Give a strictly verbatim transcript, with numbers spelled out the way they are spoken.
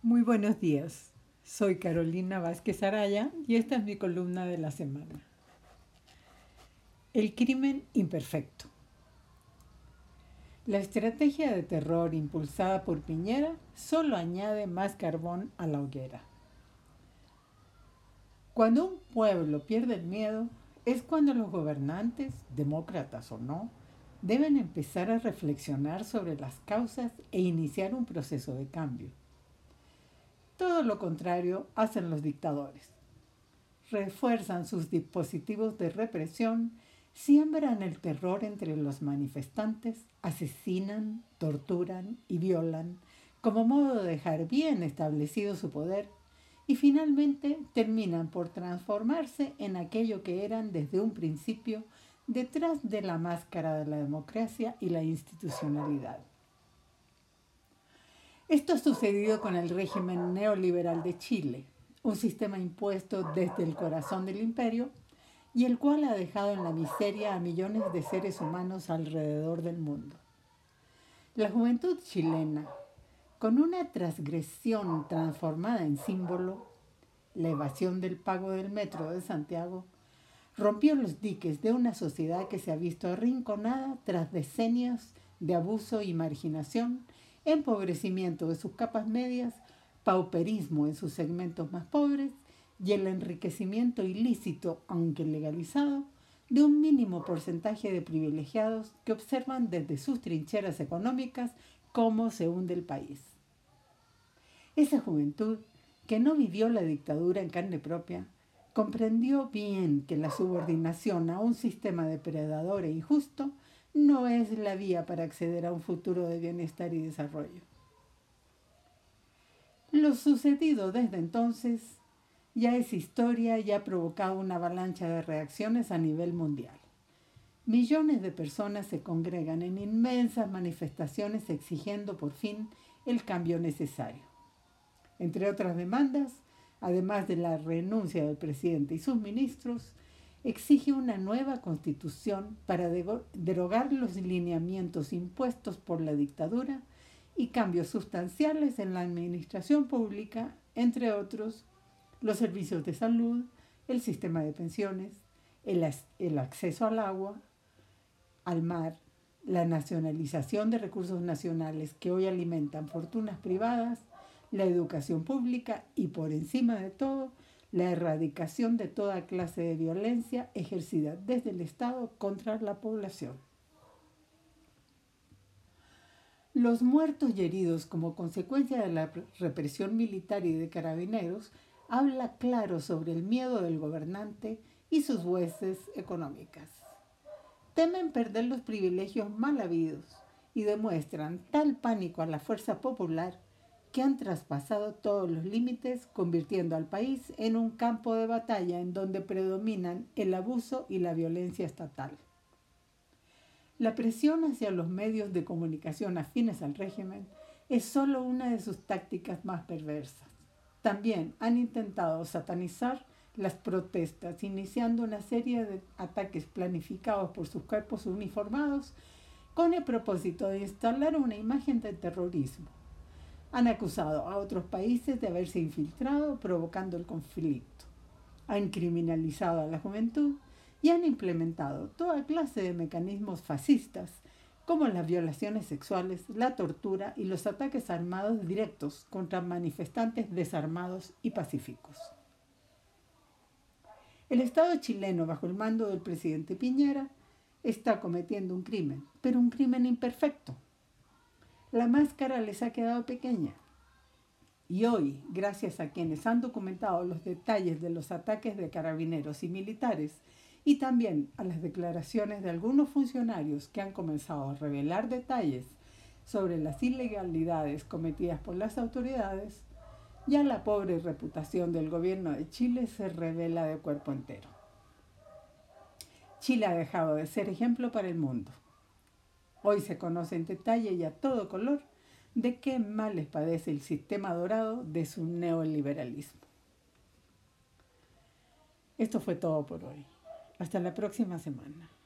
Muy buenos días. Soy Carolina Vázquez Araya y esta es mi columna de la semana. El crimen imperfecto. La estrategia de terror impulsada por Piñera solo añade más carbón a la hoguera. Cuando un pueblo pierde el miedo, es cuando los gobernantes, demócratas o no, deben empezar a reflexionar sobre las causas e iniciar un proceso de cambio. Todo lo contrario hacen los dictadores. Refuerzan sus dispositivos de represión, siembran el terror entre los manifestantes, asesinan, torturan y violan, como modo de dejar bien establecido su poder, y finalmente terminan por transformarse en aquello que eran desde un principio detrás de la máscara de la democracia y la institucionalidad. Esto ha sucedido con el régimen neoliberal de Chile, un sistema impuesto desde el corazón del imperio y el cual ha dejado en la miseria a millones de seres humanos alrededor del mundo. La juventud chilena, con una transgresión transformada en símbolo, la evasión del pago del metro de Santiago, rompió los diques de una sociedad que se ha visto arrinconada tras decenios de abuso y marginación, empobrecimiento de sus capas medias, pauperismo en sus segmentos más pobres y el enriquecimiento ilícito, aunque legalizado, de un mínimo porcentaje de privilegiados que observan desde sus trincheras económicas cómo se hunde el país. Esa juventud, que no vivió la dictadura en carne propia, comprendió bien que la subordinación a un sistema depredador e injusto no es la vía para acceder a un futuro de bienestar y desarrollo. Lo sucedido desde entonces ya es historia y ha provocado una avalancha de reacciones a nivel mundial. Millones de personas se congregan en inmensas manifestaciones exigiendo por fin el cambio necesario. Entre otras demandas, además de la renuncia del presidente y sus ministros, exige una nueva constitución para derogar los lineamientos impuestos por la dictadura y cambios sustanciales en la administración pública, entre otros, los servicios de salud, el sistema de pensiones, el, el acceso al agua, al mar, la nacionalización de recursos nacionales que hoy alimentan fortunas privadas, la educación pública y, por encima de todo, la erradicación de toda clase de violencia ejercida desde el Estado contra la población. Los muertos y heridos como consecuencia de la represión militar y de carabineros habla claro sobre el miedo del gobernante y sus huestes económicas. Temen perder los privilegios mal habidos y demuestran tal pánico a la fuerza popular que han traspasado todos los límites, convirtiendo al país en un campo de batalla en donde predominan el abuso y la violencia estatal. La presión hacia los medios de comunicación afines al régimen es solo una de sus tácticas más perversas. También han intentado satanizar las protestas, iniciando una serie de ataques planificados por sus cuerpos uniformados con el propósito de instalar una imagen de terrorismo. Han acusado a otros países de haberse infiltrado provocando el conflicto. Han criminalizado a la juventud y han implementado toda clase de mecanismos fascistas como las violaciones sexuales, la tortura y los ataques armados directos contra manifestantes desarmados y pacíficos. El Estado chileno, bajo el mando del presidente Piñera, está cometiendo un crimen, pero un crimen imperfecto. La máscara les ha quedado pequeña. Y hoy, gracias a quienes han documentado los detalles de los ataques de carabineros y militares y también a las declaraciones de algunos funcionarios que han comenzado a revelar detalles sobre las ilegalidades cometidas por las autoridades, ya la pobre reputación del gobierno de Chile se revela de cuerpo entero. Chile ha dejado de ser ejemplo para el mundo. Hoy se conoce en detalle y a todo color de qué males padece el sistema dorado de su neoliberalismo. Esto fue todo por hoy. Hasta la próxima semana.